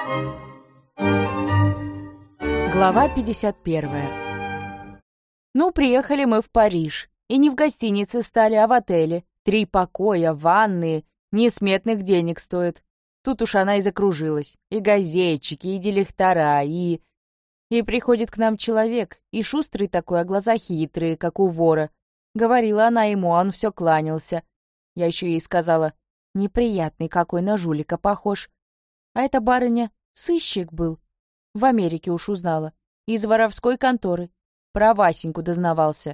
Глава 51. Ну, приехали мы в Париж. И не в гостинице стали, а в отеле. 3 покоя, ванные, несметных денег стоят. Тут уж она и закружилась. И газетчики, и директора, и приходит к нам человек, и шустрый такой, а глаза хитрые, как у вора. Говорила она ему, а он все кланялся. Я еще ей сказала, неприятный какой, на жулика похож. А эта барыня сыщик был. В Америке уж узнала. Из воровской конторы. Про Васеньку дознавался.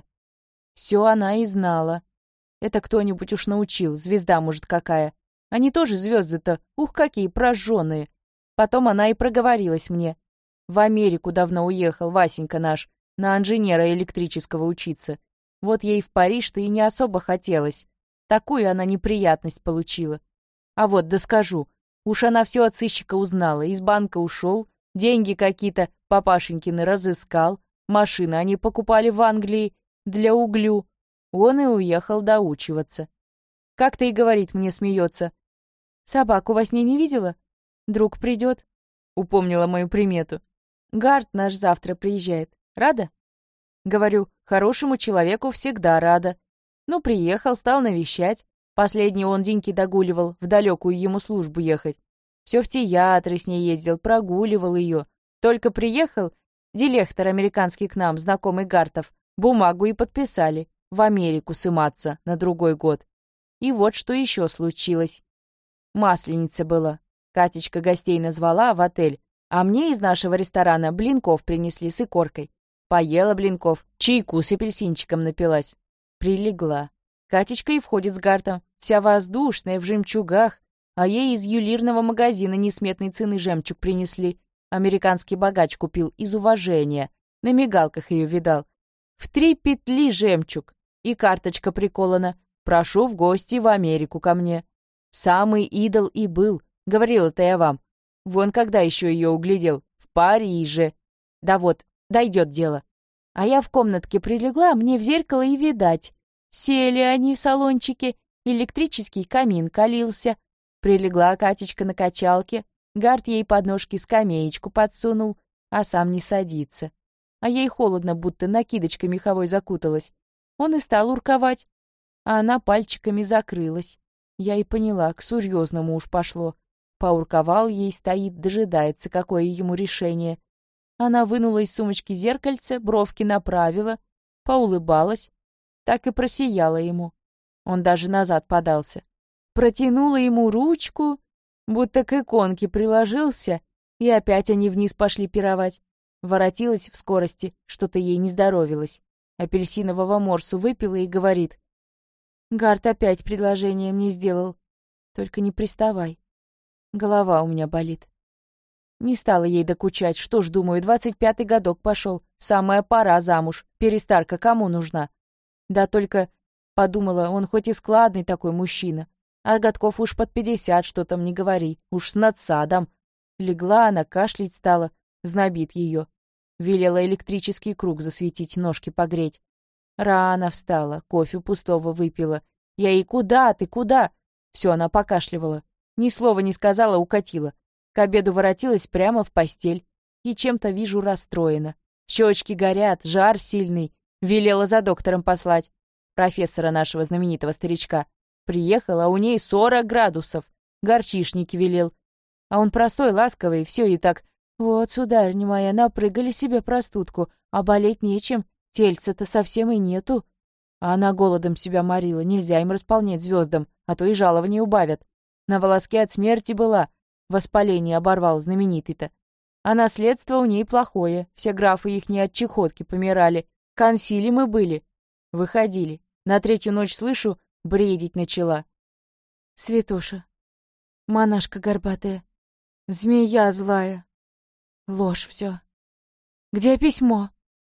Все она и знала. Это кто-нибудь уж научил, звезда, может, какая. Они тоже звезды-то, ух, какие прожженные. Потом она и проговорилась мне. В Америку давно уехал Васенька наш, на инженера электрического учиться. Вот ей в Париж-то и не особо хотелось. Такую она неприятность получила. А вот, да скажу, уж она все от сыщика узнала, из банка ушел, деньги какие-то папашенькины разыскал, машины они покупали в Англии для углю. Он и уехал доучиваться. Как-то и говорит мне, смеется. «Собаку во сне не видела? Друг придет». Упомнила мою примету. «Гард наш завтра приезжает. Рада?» Говорю, хорошему человеку всегда рада. Ну, приехал, стал навещать. Последний он деньки догуливал, в далекую ему службу ехать. Все в театры с ней ездил, прогуливал ее. Только приехал, дилектор американский к нам, знакомый Гартов, бумагу и подписали. В Америку сыматься на другой год. И вот что еще случилось. Масленица была. Катечка гостей назвала в отель, а мне из нашего ресторана блинков принесли с икоркой. Поела блинков, чайку с апельсинчиком напилась. Прилегла. Катечка и входит с Гартом, вся воздушная, в жемчугах, а ей из ювелирного магазина несметной цены жемчуг принесли. Американский богач купил из уважения. На мигалках ее видал. В 3 петли жемчуг. И карточка приколана. «Прошу в гости в Америку ко мне». Самый идол и был. Говорила-то я вам. Вон когда еще ее углядел. В Париже. Да вот, дойдет дело. А я в комнатке прилегла, мне в зеркало и видать. Сели они в салончике, электрический камин калился. Прилегла Катечка на качалке, Гард ей под ножки скамеечку подсунул, а сам не садится. А ей холодно, будто накидочкой меховой закуталась. Он и стал урковать, а она пальчиками закрылась. Я и поняла, к серьезному уж пошло. Поурковал ей, стоит, дожидается, какое ему решение. Она вынула из сумочки зеркальце, бровки направила, поулыбалась, так и просияла ему. Он даже назад подался. Протянула ему ручку, будто к иконке приложился, и опять они вниз пошли пировать. Воротилась в скорости, что-то ей не здоровилось. Апельсинового морсу выпила и говорит. «Гард опять предложение мне сделал. Только не приставай. Голова у меня болит». Не стала ей докучать, что ж, думаю, 25-й годок пошел, самая пора замуж, перестарка кому нужна? Да только, подумала, он хоть и складный такой мужчина, а годков уж под 50, что там не говори, уж с надсадом. Легла она, кашлять стала, знобит ее. Велела электрический круг засветить, ножки погреть. Рано встала, кофе пустого выпила. Я ей: «Куда ты, куда?» Все, она покашливала. Ни слова не сказала, укатила. К обеду воротилась прямо в постель. И чем-то, вижу, расстроена. Щечки горят, жар сильный. Велела за доктором послать. Профессора нашего знаменитого старичка. Приехала, а у ней 40 градусов. Горчишник велел. А он простой, ласковый, все и так. «Вот, сударыня моя, напрыгали себе простудку, а болеть нечем, тельца-то совсем и нету». А она голодом себя морила, нельзя им располнять звездам, а то и жалование убавят. На волоске от смерти была, воспаление оборвал знаменитый-то. А наследство у ней плохое, все графы их не от чехотки помирали, консилиумы были. Выходили, на 3-ю ночь слышу, бредить начала. «Святоша, монашка горбатая, змея злая». Ложь все. Где письмо?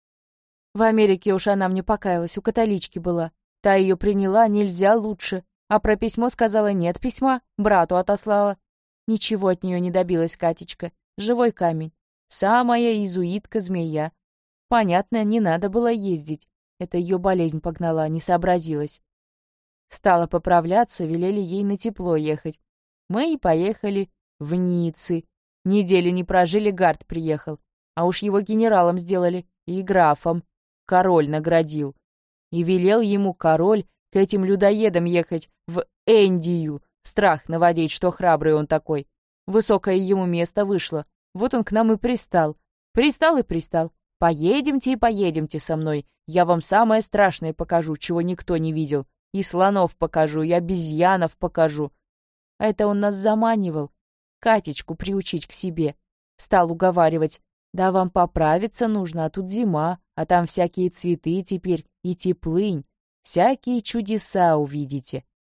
В Америке уж она мне покаялась, у католички была. Та ее приняла, нельзя лучше. А про письмо сказала: нет письма, брату отослала. Ничего от нее не добилась Катечка. Живой камень. Самая иезуитка-змея. Понятно, не надо было ездить. Это ее болезнь погнала, не сообразилась. Стала поправляться, велели ей на тепло ехать. Мы и поехали в Ниццы. Недели не прожили, Гард приехал. А уж его генералом сделали и графом. Король наградил. И велел ему король к этим людоедам ехать в Эндию, страх наводить, что храбрый он такой. Высокое ему место вышло. Вот он к нам и пристал. Пристал и пристал. Поедемте и поедемте со мной. Я вам самое страшное покажу, чего никто не видел. И слонов покажу, и обезьянов покажу. А это он нас заманивал. Катечку приучить к себе. Стал уговаривать. Да вам поправиться нужно, а тут зима, а там всякие цветы теперь и теплынь. Всякие чудеса увидите.